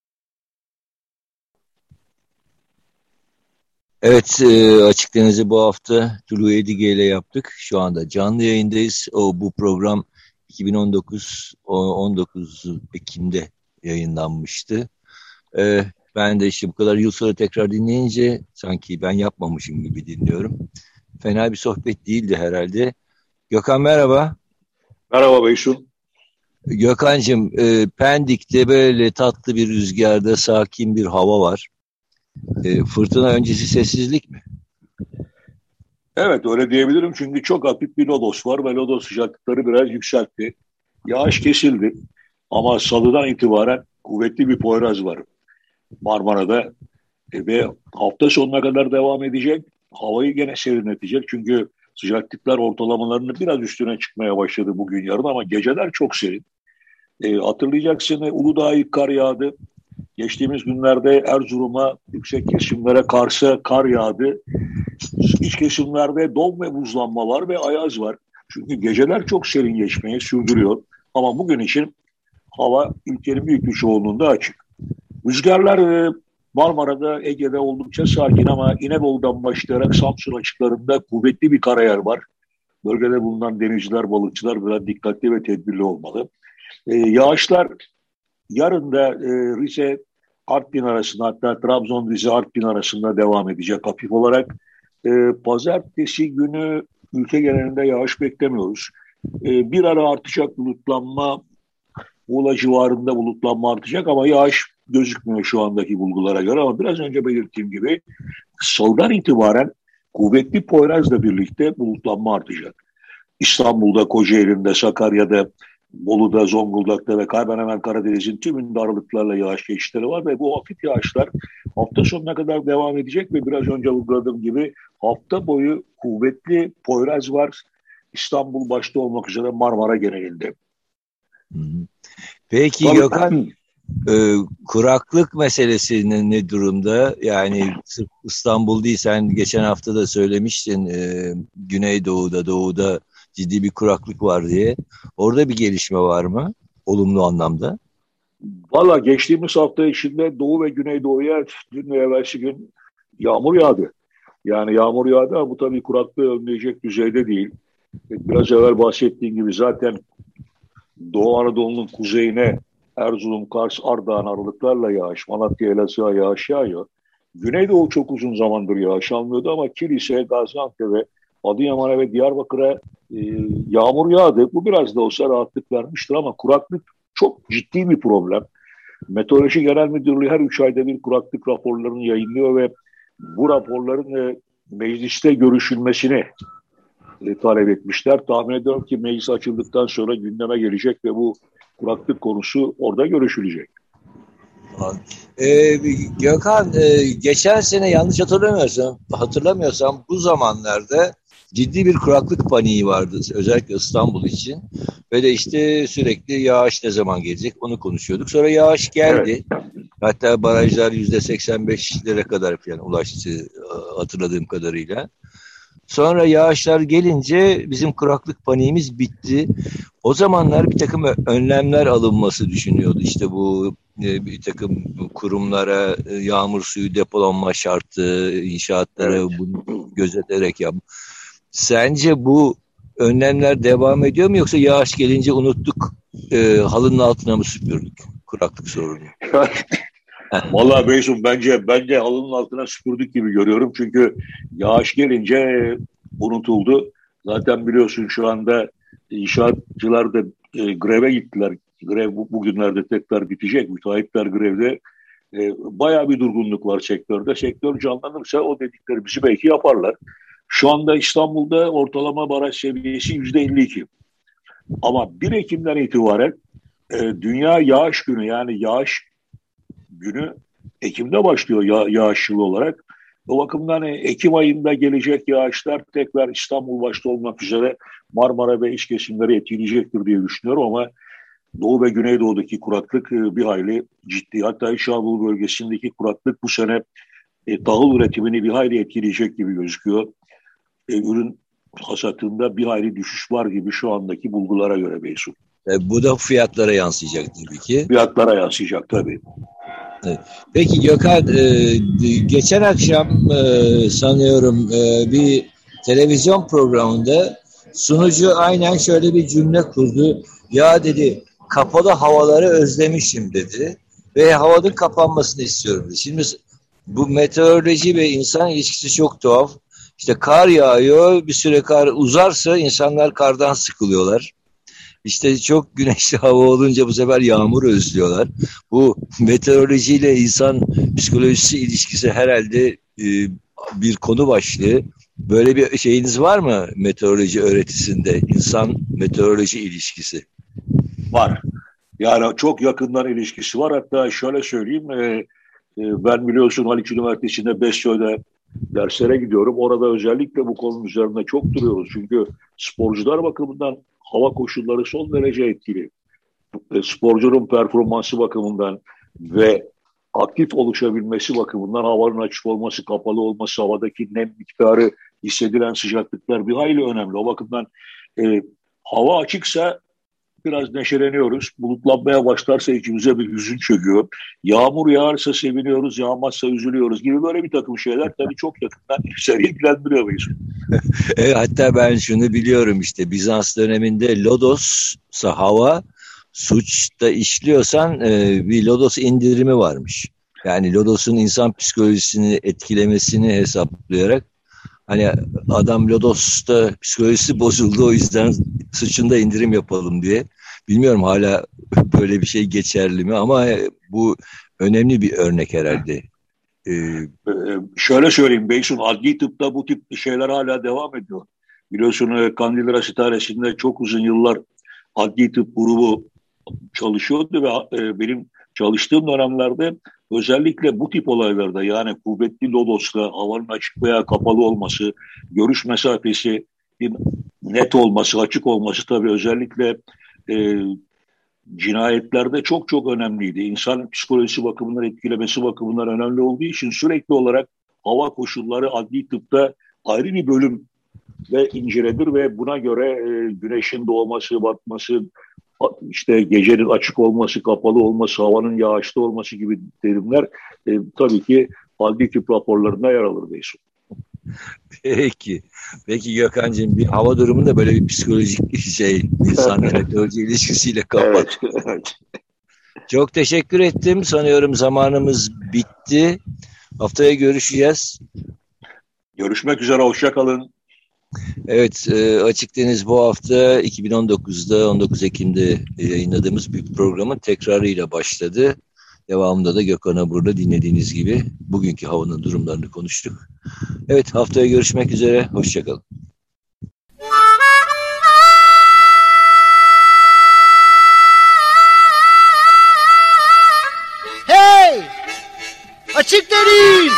Evet, e, Açık Deniz'i bu hafta Tulu Edige ile yaptık. Şu anda canlı yayındayız. O bu program iki bin on dokuz on dokuz Ekim'de yayınlanmıştı. E, ben de işte bu kadar yıl sonra tekrar dinleyince sanki ben yapmamışım gibi dinliyorum. Fena bir sohbet değildi herhalde. Gökhan merhaba. Merhaba Beysun. Gökhan'cığım, e, Pendik'te böyle tatlı bir rüzgarda sakin bir hava var. E, fırtına öncesi sessizlik mi? Evet, öyle diyebilirim çünkü çok hafif bir lodos var ve lodos sıcaklıkları biraz yükseltti. Yağış kesildi ama salıdan itibaren kuvvetli bir Poyraz var Marmara'da e, ve hafta sonuna kadar devam edecek. Havayı gene serinletecek çünkü sıcaklıklar ortalamalarının biraz üstüne çıkmaya başladı bugün yarın ama geceler çok serin. E, hatırlayacaksın Uludağ'a ilk kar yağdı. Geçtiğimiz günlerde Erzurum'a, yüksek kesimlere Kars'a kar yağdı. İç kesimlerde don ve buzlanma var ve ayaz var. Çünkü geceler çok serin geçmeyi sürdürüyor. Ama bugün için hava ülkenin büyük bir çoğunluğunda açık. Rüzgarlar Marmara'da, Ege'de oldukça sakin ama İnebolu'dan başlayarak Samsun açıklarında kuvvetli bir karayel var. Bölgede bulunan denizciler, balıkçılar biraz dikkatli ve tedbirli olmalı. Ee, yağışlar yarın da e, Rize Artvin arasında, hatta Trabzon Rize Artvin arasında devam edecek hafif olarak. E, Pazartesi günü ülke genelinde yağış beklemiyoruz. E, bir ara artacak bulutlanma, Muğla civarında bulutlanma artacak ama yağış gözükmüyor şu andaki bulgulara göre. Ama biraz önce belirttiğim gibi salıdan itibaren kuvvetli Poyraz'la birlikte bulutlanma artacak. İstanbul'da, Kocaeli'nde, Sakarya'da, Bolu'da, Zonguldak'ta ve hemen hemen Karadeniz'in tümünde aralıklarla yağış geçişleri var ve bu hafif yağışlar hafta sonuna kadar devam edecek ve biraz önce vurguladığım gibi hafta boyu kuvvetli Poyraz var. İstanbul başta olmak üzere Marmara genelinde. Peki Tabii, Gökhan, e, kuraklık meselesi ne, ne durumda? Yani sırf İstanbul değil, sen geçen hafta da söylemiştin e, Güneydoğu'da, Doğu'da ciddi bir kuraklık var diye. Orada bir gelişme var mı? Olumlu anlamda. Valla geçtiğimiz hafta içinde Doğu ve Güneydoğu'ya dün ve evvelsi gün yağmur yağdı. Yani yağmur yağdı ama bu tabii kuraklığı önleyecek düzeyde değil. Biraz evvel bahsettiğim gibi zaten Doğu Anadolu'nun kuzeyine Erzurum, Kars, Ardahan aralıklarla yağış, Malatya, Elazığ'a yağış yağıyor. Güneydoğu çok uzun zamandır yağış almıyordu ama Kilis'e, Gaziantep'e, Adıyaman'a ve Diyarbakır'a e, yağmur yağdı. Bu biraz da olsa rahatlık vermiştir ama kuraklık çok ciddi bir problem. Meteoroloji Genel Müdürlüğü her üç ayda bir kuraklık raporlarını yayınlıyor ve bu raporların e, mecliste görüşülmesini e, talep etmişler. Tahmin ediyorum ki meclis açıldıktan sonra gündeme gelecek ve bu kuraklık konusu orada görüşülecek. Ee, Gökhan, e, geçen sene yanlış hatırlamıyorsam, hatırlamıyorsam bu zamanlarda ciddi bir kuraklık paniği vardı özellikle İstanbul için ve de işte sürekli yağış ne zaman gelecek onu konuşuyorduk. Sonra yağış geldi. Evet. Hatta barajlar yüzde seksen beşlere kadar falan ulaştı hatırladığım kadarıyla. Sonra yağışlar gelince bizim kuraklık paniğimiz bitti. O zamanlar bir takım önlemler alınması düşünüyordu. İşte bu bir takım kurumlara yağmur suyu depolanma şartı, inşaatlara evet. Bunu gözeterek yap. Sence bu önlemler devam ediyor mu yoksa yağış gelince unuttuk, e, halının altına mı süpürdük kuraklık sorunu? Vallahi Beysun bence bence halının altına süpürdük gibi görüyorum. Çünkü yağış gelince unutuldu. Zaten biliyorsun şu anda inşaatçılar da e, greve gittiler. Grev bu, bugünlerde tekrar bitecek. Müteahhitler grevde. E, bayağı bir durgunluk var sektörde. Sektör canlanırsa o dediklerimizi belki yaparlar. Şu anda İstanbul'da ortalama baraj seviyesi yüzde elli iki. Ama bir Ekim'den itibaren e, Dünya Yağış Günü, yani yağış günü Ekim'de başlıyor ya, yağış yılı olarak. O bakımdan Ekim ayında gelecek yağışlar tekrar İstanbul başta olmak üzere Marmara ve iç kesimleri etkileyecektir diye düşünüyorum ama Doğu ve Güneydoğu'daki kuraklık bir hayli ciddi. Hatta İç Anadolu bölgesindeki kuraklık bu sene e, tahıl üretimini bir hayli etkileyecek gibi gözüküyor. E, ürün hasatında bir hayli düşüş var gibi şu andaki bulgulara göre Beysun. E, bu da fiyatlara yansıyacak tabii ki. Fiyatlara yansıyacak tabii. Evet. Peki Gökhan, e, geçen akşam e, sanıyorum e, bir televizyon programında sunucu aynen şöyle bir cümle kurdu. Ya dedi, kapalı havaları özlemişim dedi ve havanın kapanmasını istiyorum dedi. Şimdi bu meteoroloji ve insan ilişkisi çok tuhaf. İşte kar yağıyor, bir süre kar uzarsa insanlar kardan sıkılıyorlar. İşte çok güneşli hava olunca bu sefer yağmur özlüyorlar. Bu meteorolojiyle insan psikolojisi ilişkisi herhalde e, bir konu başlığı. Böyle bir şeyiniz var mı meteoroloji öğretisinde? İnsan meteoroloji ilişkisi. Var. Yani çok yakından ilişkisi var. Hatta şöyle söyleyeyim. E, e, ben biliyorsun Haliç Üniversitesi'nde Besyo'da derslere gidiyorum. Orada özellikle bu konunun üzerinde çok duruyoruz. Çünkü sporcular bakımından hava koşulları son derece etkili. Sporcunun performansı bakımından ve aktif oluşabilmesi bakımından havanın açık olması, kapalı olması, havadaki nem miktarı, hissedilen sıcaklıklar bir hayli önemli. O bakımdan e, hava açıksa biraz neşeleniyoruz. Bulutlanmaya başlarsa içimize bir hüzün çöküyor. Yağmur yağarsa seviniyoruz, yağmazsa üzülüyoruz gibi böyle bir takım şeyler tabii çok yakından seni ilgilendiriyor muyuz? Evet, hatta ben şunu biliyorum, işte Bizans döneminde Lodos'sa hava, suçta işliyorsan e, bir Lodos indirimi varmış. Yani Lodos'un insan psikolojisini etkilemesini hesaplayarak, hani adam Lodos'ta psikolojisi bozuldu, o yüzden suçunda indirim yapalım diye. Bilmiyorum hala böyle bir şey geçerli mi ama bu önemli bir örnek herhalde. Ee, ee, şöyle söyleyeyim Beysun, adli tıpta bu tip şeyler hala devam ediyor. Biliyorsun Kandilli Rasithanesi'nde çok uzun yıllar adli tıp grubu çalışıyordu ve e, benim çalıştığım dönemlerde özellikle bu tip olaylarda, yani kuvvetli lodosla havanın açık veya kapalı olması, görüş mesafesi net olması, açık olması tabii özellikle e, cinayetlerde çok çok önemliydi. İnsan psikolojisi bakımından, etkilemesi bakımından önemli olduğu için sürekli olarak hava koşulları adli tıpta ayrı bir bölüm ve inceledir ve buna göre e, güneşin doğması, batması, işte gecenin açık olması, kapalı olması, havanın yağışlı olması gibi terimler e, tabii ki adli tıp raporlarında yer alır Beysun. Peki. Peki Gökhan'cığım, bir hava durumu da böyle bir psikolojik şey, insan meteoroloji ilişkisiyle kapat. Evet, evet. Çok teşekkür ettim. Sanıyorum zamanımız bitti. Haftaya görüşeceğiz. Görüşmek üzere, hoşça kalın. Evet, e, Açık Deniz bu hafta iki bin on dokuzda on dokuz Ekim'de yayınladığımız bir programın tekrarıyla başladı. Devamında da Gökhan Abur'la dinlediğiniz gibi bugünkü havanın durumlarını konuştuk. Evet, haftaya görüşmek üzere, hoşça kalın. Hey! Açık Deniz!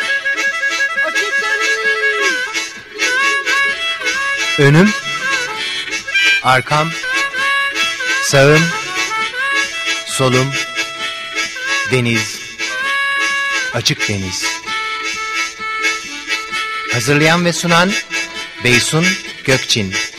Önüm arkam, sağım, solum, deniz, açık deniz. Hazırlayan ve sunan Beysun Gökçin.